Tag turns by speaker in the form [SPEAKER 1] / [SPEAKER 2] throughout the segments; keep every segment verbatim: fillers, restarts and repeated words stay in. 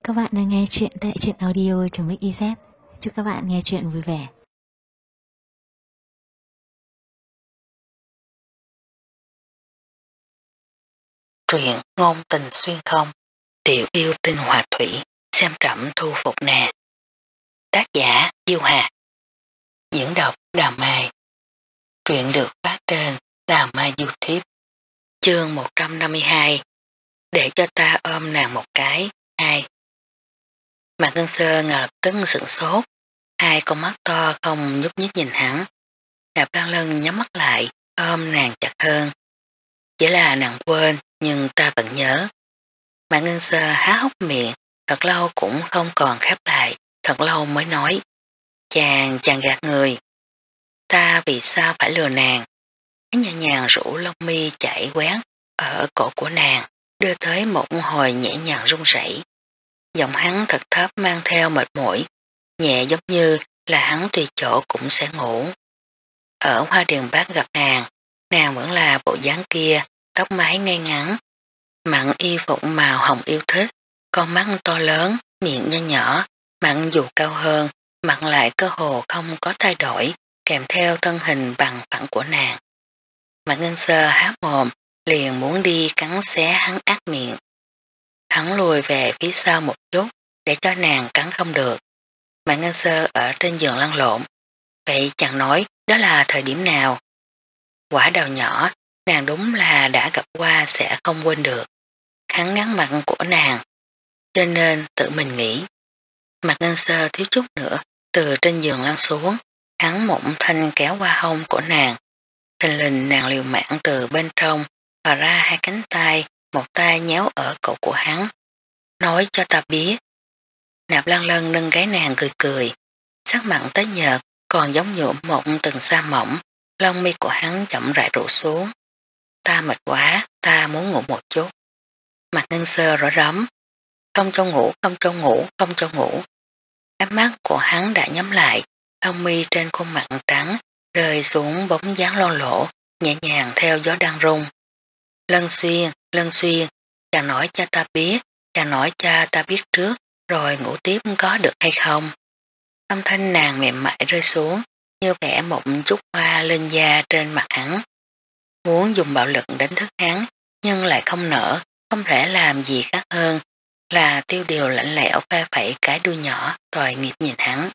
[SPEAKER 1] các bạn đang nghe chuyện tại truyện audio.mix.iz. Chúc các bạn nghe chuyện vui vẻ.
[SPEAKER 2] Truyện ngôn tình xuyên không, tiểu yêu tinh hòa thủy, xem trẫm thu phục nàng. Tác giả Diêu Hà. Diễn đọc Đào Mai. Truyện được phát trên Đào Mai YouTube. Chương một trăm năm mươi hai. Để cho ta ôm nàng một cái. Hai. Mạc Ngân Sơ ngờ lập tức sửng sốt, hai con mắt to không nhúc nhích nhìn hắn. Đạp Lan Lân nhắm mắt lại, ôm nàng chặt hơn. Chỉ là nàng quên, nhưng ta vẫn nhớ. Mạc Ngân Sơ há hốc miệng, thật lâu cũng không còn khép lại, thật lâu mới nói. Chàng, chàng gạt người. Ta vì sao phải lừa nàng? Hắn nhẹ nhàng rủ lông mi chảy quán ở cổ của nàng, đưa tới một hồi nhẹ nhàng run rẩy. Giọng hắn thật thấp mang theo mệt mỏi, nhẹ giống như là hắn tùy chỗ cũng sẽ ngủ. Ở Hoa Điền Bác gặp nàng, nàng vẫn là bộ dáng kia, tóc mái ngay ngắn, mặn y phục màu hồng yêu thích, con mắt to lớn, miệng nho nhỏ, mặn dù cao hơn, mặn lại cơ hồ không có thay đổi, kèm theo thân hình bằng phẳng của nàng. Mạc Ngân Sơ há mồm, liền muốn đi cắn xé hắn ác miệng. Hắn lùi về phía sau một chút, để cho nàng cắn không được. Mạc Ngân Sơ ở trên giường lăn lộn. Vậy chàng nói đó là thời điểm nào? Quả đào nhỏ, nàng đúng là đã gặp qua sẽ không quên được. Hắn ngắn mặt của nàng, cho nên tự mình nghĩ. Mạc Ngân Sơ thiếu chút nữa, từ trên giường lăn xuống, hắn mộng thanh kéo qua hông của nàng. Thình lình nàng liều mạng từ bên trong, thò ra hai cánh tay, một tay nhéo ở cổ của hắn. Nói cho ta biết. Nạp Lan Lân nâng gáy nàng cười cười, sắc mặn tới nhợt, còn giống nhuộm một từng sa mỏng, lông mi của hắn chậm rãi rủ xuống. Ta mệt quá, ta muốn ngủ một chút. Mạc Ngân Sơ rõ rắm, không cho ngủ, không cho ngủ, không cho ngủ. Ánh mắt của hắn đã nhắm lại, lông mi trên khuôn mặt trắng rơi xuống bóng dáng lo lỗ, nhẹ nhàng theo gió đang rung. Lân Xuyên, Lân Xuyên, chàng nói cho ta biết, chàng nói cho ta biết trước, rồi ngủ tiếp có được hay không? Âm thanh nàng mềm mại rơi xuống, như vẽ một chút hoa lên da trên mặt hắn. Muốn dùng bạo lực đánh thức hắn, nhưng lại không nở, không thể làm gì khác hơn là tiêu điều lạnh lẽo pha phẩy cái đuôi nhỏ tội nghiệp nhìn hắn.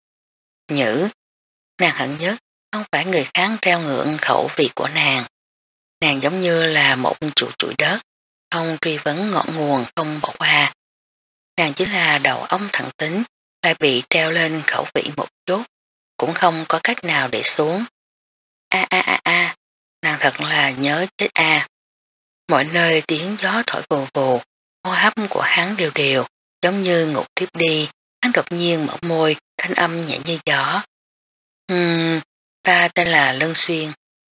[SPEAKER 2] Nhữ, nàng hận nhất không phải người khác treo ngưỡng khẩu vị của nàng. Nàng giống như là một trụ chuỗi đất, không truy vấn ngọn nguồn không bỏ qua. Nàng chỉ là đầu óc thẳng tính, lại bị treo lên khẩu vị một chút, cũng không có cách nào để xuống. A a a a, nàng thật là nhớ chết a. Mọi nơi tiếng gió thổi vù vù, hô hấp của hắn đều đều, giống như ngủ tiếp đi. Hắn đột nhiên mở môi, thanh âm nhẹ như gió. Ừm, ta tên là Lân Xuyên.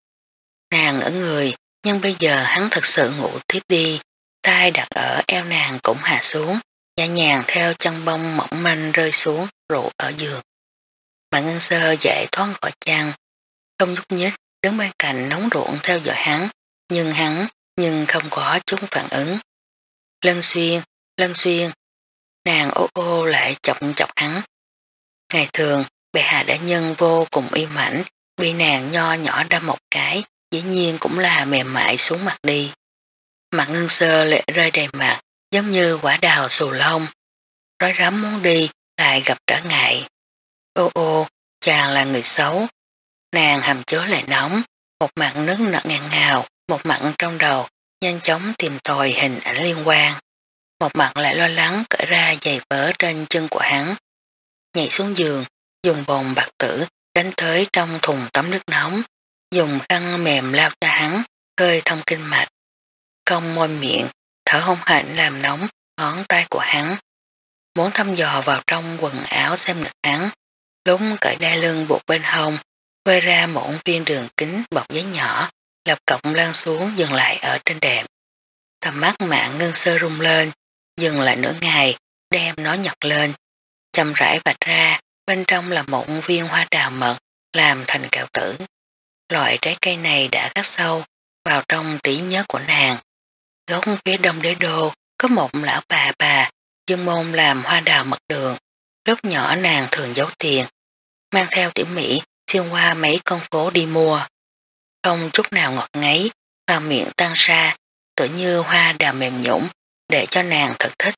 [SPEAKER 2] Nàng ở người, nhưng bây giờ hắn thật sự ngủ tiếp đi, tay đặt ở eo nàng cũng hạ xuống, nhẹ nhàng theo chân bông mỏng manh rơi xuống rụ ở giường. Mạc Ngân Sơ dậy thoát khỏi chăn, không nhúc nhích, đứng bên cạnh nóng ruộng theo dõi hắn, nhưng hắn, nhưng không có chút phản ứng. Lân Xuyên, Lân Xuyên, nàng ô ô lại chọc chọc hắn. Ngày thường, bệ hạ đại nhân vô cùng yêu mảnh, bị nàng nho nhỏ đâm một cái, dĩ nhiên cũng là mềm mại xuống mặt đi. Mạc Ngân Sơ lệ rơi đầy mặt, giống như quả đào xù lông. Rối rắm muốn đi, lại gặp trở ngại. Ô ô, chàng là người xấu. Nàng hàm chứa lại nóng, một mặt nước nở ngàn ngào, một mặt trong đầu, nhanh chóng tìm tòi hình ảnh liên quan. Một mặt lại lo lắng cởi ra giày vớ trên chân của hắn. Nhảy xuống giường, dùng bồn bạc tử đánh tới trong thùng tắm nước nóng, dùng khăn mềm lao cho hắn, khơi thông kinh mạch. Cong môi miệng, thở hông hạnh làm nóng ngón tay của hắn. Muốn thăm dò vào trong quần áo xem ngực hắn, lúc cởi đai lưng buộc bên hông, vơi ra một viên đường kính bọc giấy nhỏ, lập cọng lan xuống dừng lại ở trên đệm. Tầm mắt Mạc Ngân Sơ rung lên, dừng lại nửa ngày, đem nó nhặt lên, chậm rãi vạch ra, bên trong là một viên hoa đào mật, làm thành kẹo tử. Loại trái cây này đã khắc sâu vào trong trí nhớ của nàng. Góc phía đông đế đô có một lão bà bà Dương môn làm hoa đào mật đường. Lúc nhỏ nàng thường giấu tiền, mang theo tiểu mỹ xuyên qua mấy con phố đi mua. Không chút nào ngọt ngấy, vào miệng tan ra, tựa như hoa đào mềm nhũng, để cho nàng thật thích.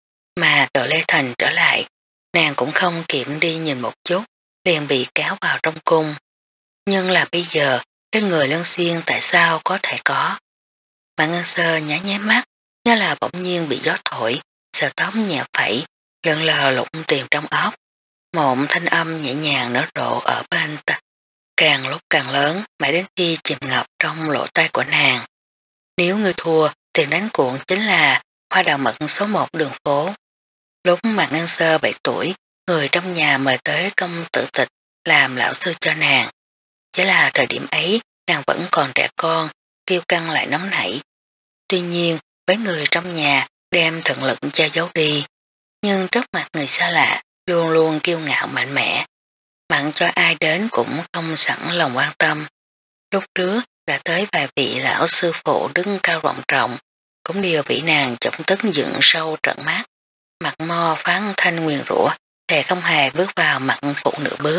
[SPEAKER 2] Mà tờ Lê Thành trở lại, nàng cũng không kiểm đi nhìn một chút, liền bị kéo vào trong cung. Nhưng là bây giờ, cái người Lân Xuyên tại sao có thể có? Mà Ngân Sơ nhá nháy mắt, như là bỗng nhiên bị gió thổi, sờ tóc nhẹ phẩy, lợn lờ lụng tìm trong óc. Một thanh âm nhẹ nhàng nở rộ ở bên ta, càng lúc càng lớn, mãi đến khi chìm ngập trong lỗ tai của nàng. Nếu ngươi thua, tiền đánh cuộn chính là hoa đào mật số một đường phố. Lúc Mạc Ngân Sơ bảy tuổi, người trong nhà mời tới công tử tịch làm lão sư cho nàng. Chỉ là thời điểm ấy, nàng vẫn còn trẻ con, kiêu căng lại nóng nảy. Tuy nhiên, với người trong nhà đem thận lực che giấu đi, nhưng trước mặt người xa lạ, luôn luôn kiêu ngạo mạnh mẽ. Mặn cho ai đến cũng không sẵn lòng quan tâm. Lúc trước đã tới vài vị lão sư phụ đứng cao rộng trọng, cũng đều bị nàng chổng tức dựng sâu trận mắt. Mặt mo phán thanh nguyền rủa, thề không hề bước vào mặt phụ nửa bước.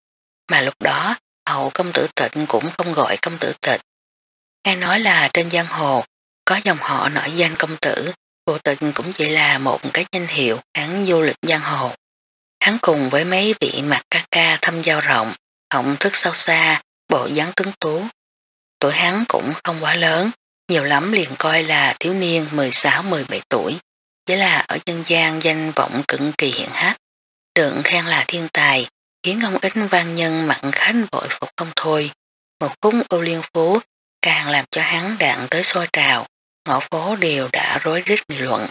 [SPEAKER 2] Mà lúc đó, hậu công tử tịch cũng không gọi công tử tịch. Nghe nói là trên giang hồ, có dòng họ nổi danh công tử, phụ tịch cũng chỉ là một cái danh hiệu hắn du lịch giang hồ. Hắn cùng với mấy vị mặt ca ca thâm giao rộng, họng thức sâu xa, bộ dáng tuấn tú. Tuổi hắn cũng không quá lớn, nhiều lắm liền coi là thiếu niên mười sáu mười bảy tuổi, chỉ là ở dân gian danh vọng cực kỳ hiển hách. Được khen là thiên tài, khiến không ít văn nhân mặn khách vội phục không thôi. Một phút ô liên phú càng làm cho hắn đạn tới sôi trào, ngõ phố đều đã rối rít nghị luận.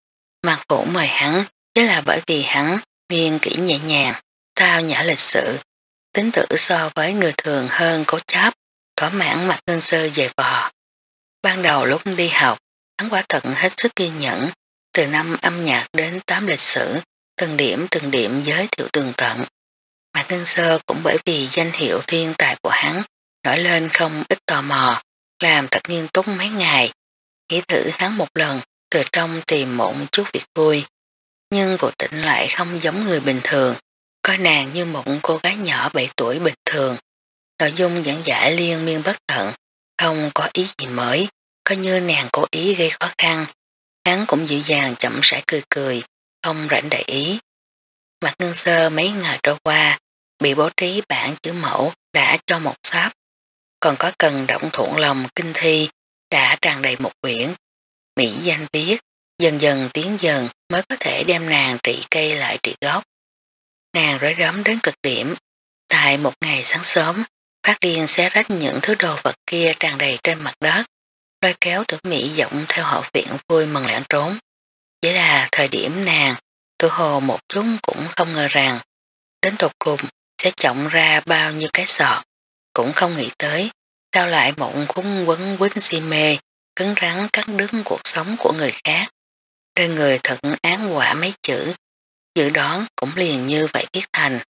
[SPEAKER 2] Mạc Vũ mời hắn chỉ là bởi vì hắn nghiêng kỹ nhẹ nhàng, tao nhã lịch sự, tính tử so với người thường hơn cố chấp, thỏa mãn Mạc Ngân Sơ dày vò. Ban đầu lúc đi học, hắn quả thật hết sức ghi nhẫn, từ năm âm nhạc đến tám lịch sử, từng điểm từng điểm giới thiệu tường tận. Mạc Ngân Sơ cũng bởi vì danh hiệu thiên tài của hắn nổi lên không ít tò mò, làm thật nghiêm túc mấy ngày, nghĩ thử hắn một lần, từ trong tìm một chút việc vui. Nhưng vô tịnh lại không giống người bình thường, coi nàng như một cô gái nhỏ bảy tuổi bình thường. Nội dung giảng giải liên miên bất tận, không có ý gì mới, coi như nàng cố ý gây khó khăn. Hắn cũng dịu dàng chậm rãi cười cười, không rảnh để ý. Mạc Ngân Sơ mấy ngày trôi qua, bị bố trí bản chữ mẫu đã cho một sắp, còn có cần động thuận lòng kinh thi đã tràn đầy một quyển. Mỹ danh viết, dần dần tiến dần mới có thể đem nàng trị cây lại trị gốc. Nàng rối rắm đến cực điểm. Tại một ngày sáng sớm, phát điên xé rách những thứ đồ vật kia tràn đầy trên mặt đất, lôi kéo tử Mỹ giọng theo hậu viện vui mừng lẻn trốn. Chỉ là thời điểm nàng, tự hồ một chút cũng không ngờ rằng, đến tột cùng sẽ trọng ra bao nhiêu cái sọt, cũng không nghĩ tới, sao lại một khung quấn quýnh si mê, cứng rắn cắt đứt cuộc sống của người khác. Đời người thật án quả mấy chữ, dự đoán cũng liền như vậy viết thành.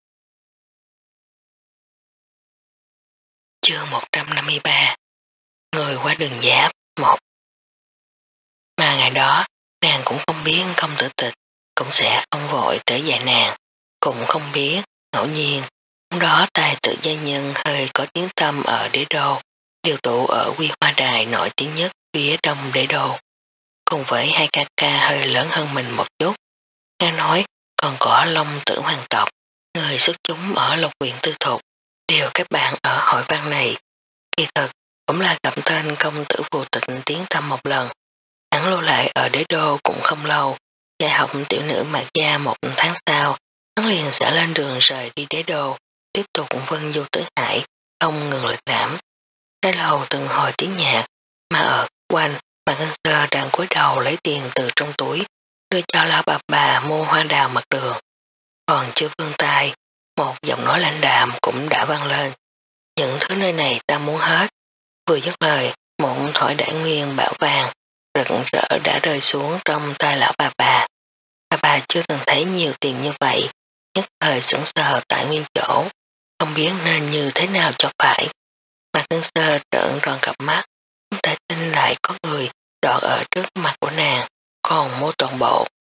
[SPEAKER 2] Chương một trăm năm mươi ba Người qua đường giáp một. Mà ngày đó, nàng cũng không biết công tử tịch, cũng sẽ không vội tới dạy nàng, cũng không biết, ngẫu nhiên. Hôm đó tài tự gia nhân hơi có tiếng tâm ở đế đô, điều tụ ở Quy Hoa Đài nổi tiếng nhất phía đông đế đô. Cùng với hai ca ca hơi lớn hơn mình một chút. Nghe nói còn có Long Tử Hoàng tộc, người xuất chúng ở Lộc Viện Tư Thục, đều các bạn ở hội văn này. Kỳ thực cũng là gặp tên công tử phù tịch tiến thăm một lần. Hắn lưu lại ở đế đô cũng không lâu, dạy học tiểu nữ Mạc Gia một tháng sau, hắn liền sẽ lên đường rời đi đế đô, tiếp tục vân du tứ hải, không ngừng lịch lãm. Trái lầu từng hồi tiếng nhạc, mà ở quanh Mạc Ngân Sơ đang cúi đầu lấy tiền từ trong túi, đưa cho lão bà bà mua hoa đào mặt đường. Còn chưa vươn tay, một giọng nói lãnh đạm cũng đã vang lên. Những thứ nơi này ta muốn hết. Vừa dứt lời, một thỏi đại nguyên bảo vàng rực rỡ đã rơi xuống trong tay lão bà bà. Bà bà chưa từng thấy nhiều tiền như vậy, nhất thời sững sờ tại nguyên chỗ, không biết nên như thế nào cho phải. Mạc Ngân Sơ trợn tròn cặp mắt, không thể tin lại có người đọt ở trước mặt của nàng, còn mua toàn bộ.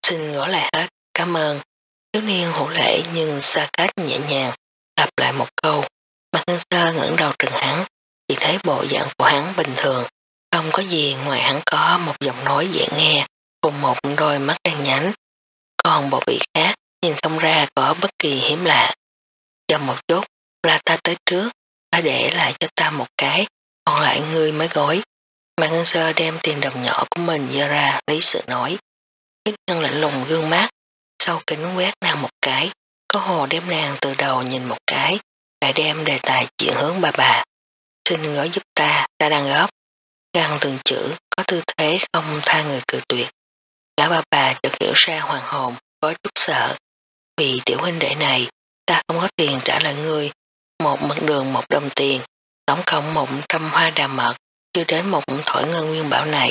[SPEAKER 2] xin gõ lại hết, cảm ơn. Thiếu niên hữu lễ nhưng xa cách nhẹ nhàng, lặp lại một câu. Mặt Ngân Sơ ngẩng đầu trừng hắn, chỉ thấy bộ dạng của hắn bình thường, không có gì ngoài hắn có một giọng nói dễ nghe, cùng một đôi mắt đen nhánh. Còn bộ vị khác nhìn không ra có bất kỳ hiếm lạ. Chờ một chút, là ta tới trước, ta để lại cho ta một cái, còn lại ngươi mới gối. Mặt Ngân Sơ đem tiền đồng nhỏ của mình dơ ra lý sự nói. Thiếu niên lạnh lùng gương mắt, sau kính quét nàng một cái, có hồ đem nàng từ đầu nhìn một cái, lại đem đề tài chuyện hướng bà bà. Xin gói giúp ta, ta đang gấp. Găng từng chữ, có tư thế không tha người cự tuyệt. Lão bà bà chợt hiểu ra hoàng hồn, có chút sợ. Vì tiểu huynh đệ này, ta không có tiền trả lại ngươi. Một mật đường một đồng tiền, tổng cộng một trăm hoa đà mật, chưa đến một thỏi ngân nguyên bảo này.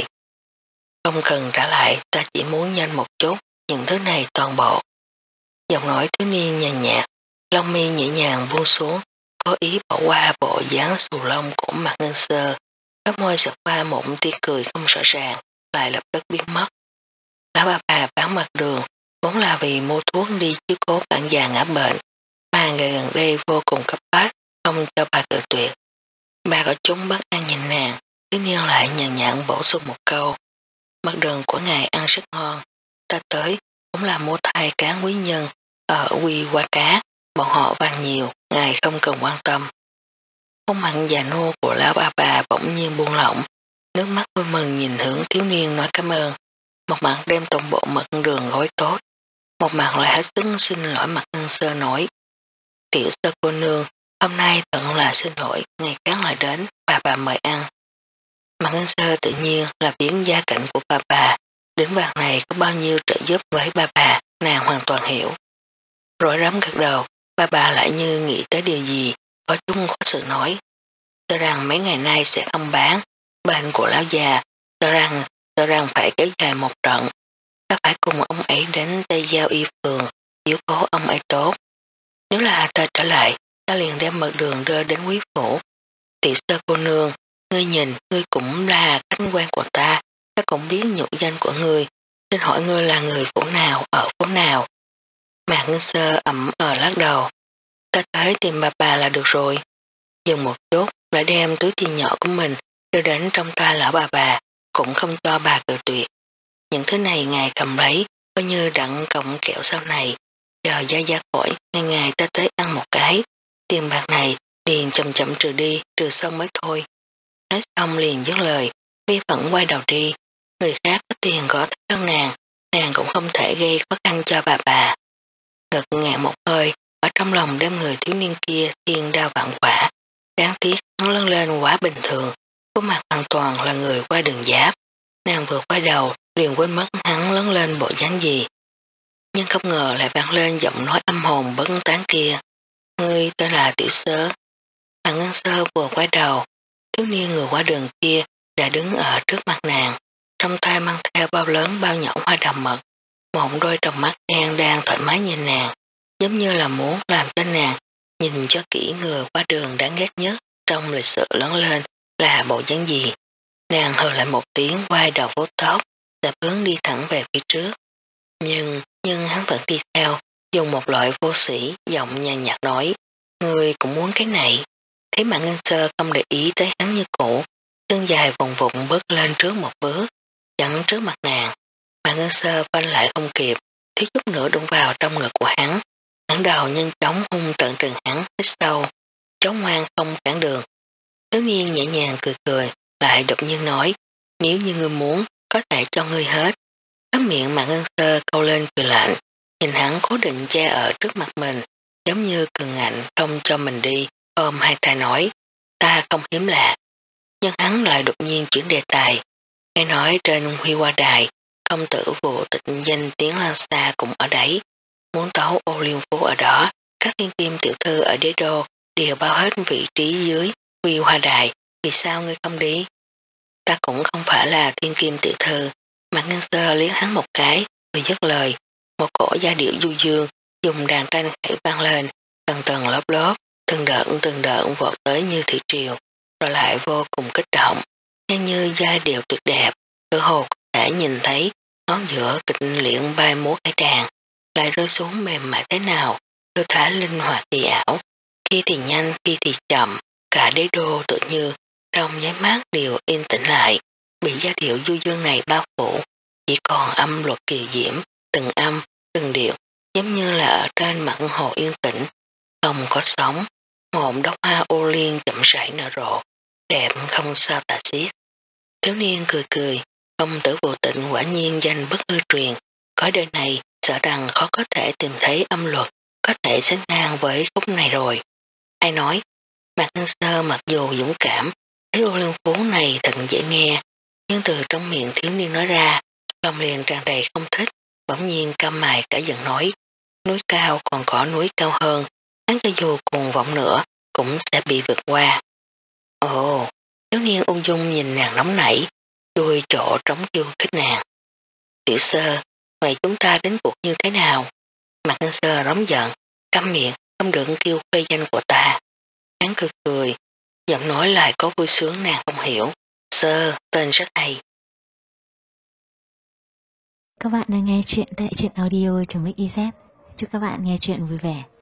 [SPEAKER 2] Không cần trả lại, ta chỉ muốn nhanh một chút, những thứ này toàn bộ. Giọng nói thiếu niên nhàn nhạt, lông mi nhẹ nhàng buông xuống, có ý bỏ qua bộ dáng xù lông của Mạc Ngân Sơ, các môi giật qua một tia cười không rõ ràng, lại lập tức biến mất. Lão bà bà bán mặt đường, vốn là vì mua thuốc đi chiếu cố bạn già ngã bệnh, mà ngày gần đây vô cùng cấp bách, không cho bà tự tuyệt. Bà có chúng bất an nhìn nàng, thiếu niên lại nhàn nhạt bổ sung một câu. Mặt đường của ngài ăn rất ngon, ta tới cũng là mua thai cán quý nhân ở Quy Qua Cá, bọn họ vang nhiều, ngài không cần quan tâm. Khuôn mặt già nua của lão bà bà bỗng nhiên buông lỏng, nước mắt vui mừng nhìn hướng thiếu niên nói cảm ơn, một mặt đem toàn bộ mật đường gói tốt, một mặt lại hết sức xin lỗi Mặt Ngân Sơ nói. Tiểu Sơ cô nương, hôm nay tận là xin lỗi, ngày khác lại đến, bà bà mời ăn. Mặt Ngân Sơ tự nhiên là biến gia cảnh của bà bà, đến vàng này có bao nhiêu trợ giúp với bà bà, nàng hoàn toàn hiểu. Rối rắm gật đầu, bà bà lại như nghĩ tới điều gì, có chung khó sự nói. Sợ rằng mấy ngày nay sẽ không bán, bệnh của lão già, sợ rằng, sợ rằng phải kéo dài một trận. Ta phải cùng ông ấy đến Tây Giao Y Phường, chiếu cố ông ấy tốt. Nếu là ta trở lại, ta liền đem mật đường đưa đến quý phủ. Tiểu Sơ cô nương, ngươi nhìn, ngươi cũng là khách quen của ta, ta cũng biết nhũ danh của ngươi, xin hỏi ngươi là người phủ nào, ở phố nào. Mạc Ngân Sơ ẩm ờ lắc đầu, ta tới tìm bà bà là được rồi. Dừng một chút, lại đem túi tiền nhỏ của mình đưa đến trong tay lão bà bà, cũng không cho bà cự tuyệt. Những thứ này ngài cầm lấy, coi như đặng cộng kẹo sau này, chờ gia gia khỏi, ngày ngày ta tới ăn một cái, tiền bạc này liền chậm chậm trừ đi, trừ xong mới thôi. Nói xong liền dứt lời, vi phẫn quay đầu đi, người khác có tiền có thích hơn nàng, nàng cũng không thể gây khó khăn cho bà bà. Ngực ngạn một hơi, ở trong lòng đem người thiếu niên kia thiên đao vạn quả, đáng tiếc nó lớn lên quá bình thường, khuôn mặt hoàn toàn là người qua đường giáp, nàng vừa quay đầu liền quên mất hắn lớn lên bộ dáng gì. Nhưng không ngờ lại vang lên giọng nói âm hồn bất tán kia, ngươi tên là Tiểu Sơ. Mạc Ngân Sơ vừa quay đầu, thiếu niên người qua đường kia đã đứng ở trước mặt nàng, trong tay mang theo bao lớn bao nhỏ hoa đào mật, một đôi tròng mắt đen đang thoải mái nhìn nàng, giống như là muốn làm cho nàng nhìn cho kỹ người qua đường đáng ghét nhất trong lịch sử lớn lên là bộ dáng gì. Nàng hừ lại một tiếng quay đầu vuốt tóc, đã hướng đi thẳng về phía trước. Nhưng, nhưng hắn vẫn đi theo, dùng một loại vô sĩ, giọng nhàn nhạt nói, ngươi cũng muốn cái này. Thấy Mạc Ngân Sơ không để ý tới hắn như cũ, chân dài vùng vụng bước lên trước một bước, chắn trước mặt nàng. Mạc Ngân Sơ phanh lại không kịp, thiếu chút nữa đụng vào trong ngực của hắn. Hắn đầu nhanh chóng hung tận trừng hắn hít sâu, cháu ngoan không cản đường. Thiếu niên nhẹ nhàng cười cười, lại đột nhiên nói, nếu như ngươi muốn, có thể cho ngươi hết. Khóe miệng Mạc Ngân Sơ câu lên cười lạnh, nhìn hắn cố định che ở trước mặt mình, giống như cường ngạnh không cho mình đi, ôm hai tay nói, ta không hiếm lạ. Nhưng hắn lại đột nhiên chuyển đề tài, nghe nói trên Huy Hoa Đài, công tử vụ tịch danh tiếng lan xa cũng ở đấy, muốn tấu ô liên phố ở đó, các thiên kim tiểu thư ở đế đô đều bao hết vị trí dưới Huy Hoa Đài, vì sao ngươi không đi? Ta cũng không phải là thiên kim tiểu thư. Mạc Ngân Sơ liếc hắn một cái, vừa dứt lời, một cổ giai điệu du dương, dùng đàn tranh khẽ vang lên, tầng tầng lớp lớp, từng đợt từng đợt vọt tới như thủy triều, rồi lại vô cùng kích động, nghe như giai điệu tuyệt đẹp, cơ hồ có thể nhìn thấy ngón giữa kịch liện bay múa cái tràng, lại rơi xuống mềm mại thế nào, tư thái linh hoạt kỳ ảo, khi thì nhanh, khi thì chậm, cả đế đô tự như trong nháy mắt đều yên tĩnh lại, bị giai điệu du dương này bao phủ, chỉ còn âm luật kiều diễm, từng âm, từng điệu, giống như là ở trên mặt hồ yên tĩnh, không có sóng, một đóa hoa ô liên chậm rãi nở rộ, đẹp không sao tả xiết. Thiếu niên cười cười, công tử vô tịnh quả nhiên danh bất hư truyền, cõi đời này sợ rằng khó có thể tìm thấy âm luật có thể sánh ngang với khúc này rồi. Ai nói, Mạc Ngân Sơ mặc dù dũng cảm, thấy ô liên phú này thật dễ nghe, nhưng từ trong miệng thiếu niên nói ra, lòng liền tràn đầy không thích, bỗng nhiên căm mày cả giận nói, núi cao còn có núi cao hơn, hắn cho dù cuồng vọng nữa, cũng sẽ bị vượt qua. Ồ, thiếu niên ung dung nhìn nàng nóng nảy, đuôi chỗ trống khiêu khích nàng. Tiểu sơ, vậy chúng ta đến cuộc như thế nào? Mạc Ngân Sơ rống giận, câm miệng, không được kêu phê danh của ta. Hắn cười cười, giọng nói lại có vui sướng nàng không hiểu. Sơ, tên rất hay.
[SPEAKER 1] Các bạn đang nghe chuyện tại truyện audio.mixyz. Chúc các bạn nghe chuyện vui vẻ.